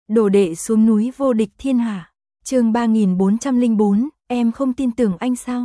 Đồ đệ xuống núi vô địch thiên hạ. Chương 3404, em không tin tưởng anh sao?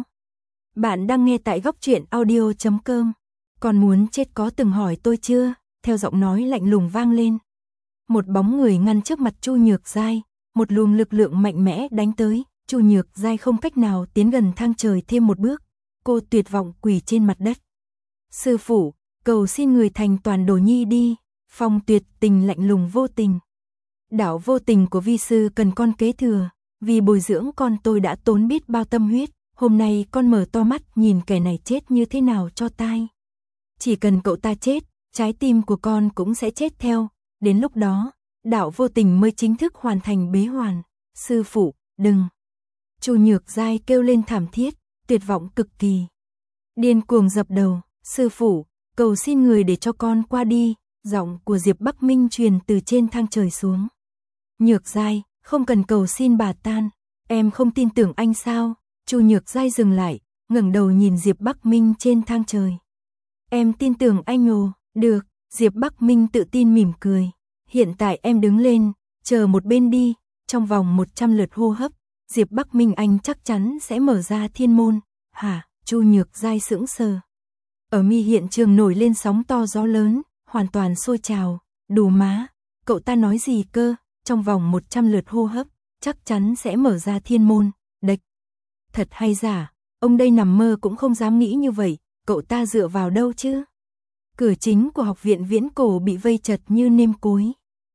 Bạn đang nghe tại góc truyện audio.com. Còn muốn chết có từng hỏi tôi chưa? Theo giọng nói lạnh lùng vang lên. Một bóng người ngăn trước mặt Chu Nhược Giai, một luồng lực lượng mạnh mẽ đánh tới. Chu Nhược Giai không cách nào tiến gần thang trời thêm một bước. Cô tuyệt vọng quỳ trên mặt đất. Sư phụ, cầu xin người thành toàn Đồ Nhi đi. Phong Tuyệt Tình lạnh lùng vô tình. Đạo vô tình của vi sư cần con kế thừa, vì bồi dưỡng con tôi đã tốn biết bao tâm huyết, hôm nay con mở to mắt nhìn kẻ này chết như thế nào cho tai. Chỉ cần cậu ta chết, trái tim của con cũng sẽ chết theo, đến lúc đó, đạo vô tình mới chính thức hoàn thành bế hoàn. Sư phụ, đừng. Chu Nhược Giai kêu lên thảm thiết, tuyệt vọng cực kỳ. Điên cuồng dập đầu, sư phụ, cầu xin người để cho con qua đi, giọng của Diệp Bắc Minh truyền từ trên thang trời xuống. Nhược Giai, không cần cầu xin bà tan, em không tin tưởng anh sao? Chu Nhược Giai dừng lại, ngẩng đầu nhìn Diệp Bắc Minh trên thang trời. Em tin tưởng anh ồ, được, Diệp Bắc Minh tự tin mỉm cười. Hiện tại em đứng lên, chờ một bên đi, trong vòng 100 lượt hô hấp, Diệp Bắc Minh anh chắc chắn sẽ mở ra thiên môn. Hả? Chu Nhược Giai sững sờ. Ở mi hiện trường nổi lên sóng to gió lớn, hoàn toàn sôi trào, đủ má, cậu ta nói gì cơ? Trong vòng 100 lượt hô hấp, chắc chắn sẽ mở ra thiên môn, địch. Thật hay giả, ông đây nằm mơ cũng không dám nghĩ như vậy, cậu ta dựa vào đâu chứ? Cửa chính của học viện Viễn Cổ bị vây chật như nêm cối.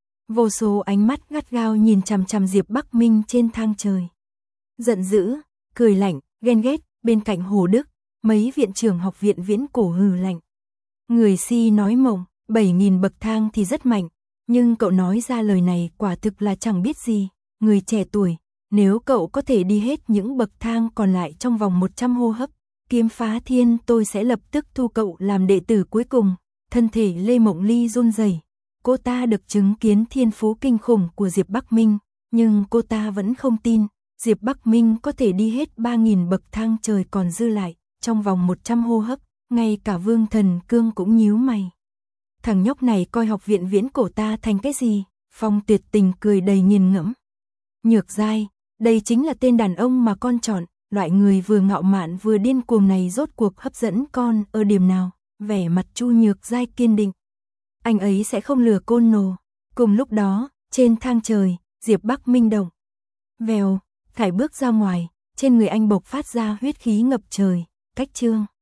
Vô số ánh mắt gắt gao nhìn chằm chằm Diệp Bắc Minh trên thang trời. Giận dữ, cười lạnh, ghen ghét, bên cạnh Hồ Đức, mấy viện trưởng học viện Viễn Cổ hừ lạnh. Người si nói mộng, 7.000 bậc thang thì rất mạnh. Nhưng cậu nói ra lời này quả thực là chẳng biết gì. Người trẻ tuổi, nếu cậu có thể đi hết những bậc thang còn lại trong vòng 100 hô hấp, kiếm phá thiên tôi sẽ lập tức thu cậu làm đệ tử cuối cùng. Thân thể Lê Mộng Ly run rẩy. Cô ta được chứng kiến thiên phú kinh khủng của Diệp Bắc Minh, nhưng cô ta vẫn không tin Diệp Bắc Minh có thể đi hết 3.000 bậc thang trời còn dư lại trong vòng 100 hô hấp. Ngay cả Vương Thần Cương cũng nhíu mày. Thằng nhóc này coi học viện Viễn Cổ ta thành cái gì? Phong Tuyệt Tình cười đầy nghiền ngẫm. Nhược Giai, đây chính là tên đàn ông mà con chọn, loại người vừa ngạo mạn vừa điên cuồng này rốt cuộc hấp dẫn con ở điểm nào? Vẻ mặt Chu Nhược Giai kiên định. Anh ấy sẽ không lừa Côn Nô. Cùng lúc đó, trên thang trời, Diệp Bắc Minh động. Vèo, thải bước ra ngoài, trên người anh bộc phát ra huyết khí ngập trời, cách chương.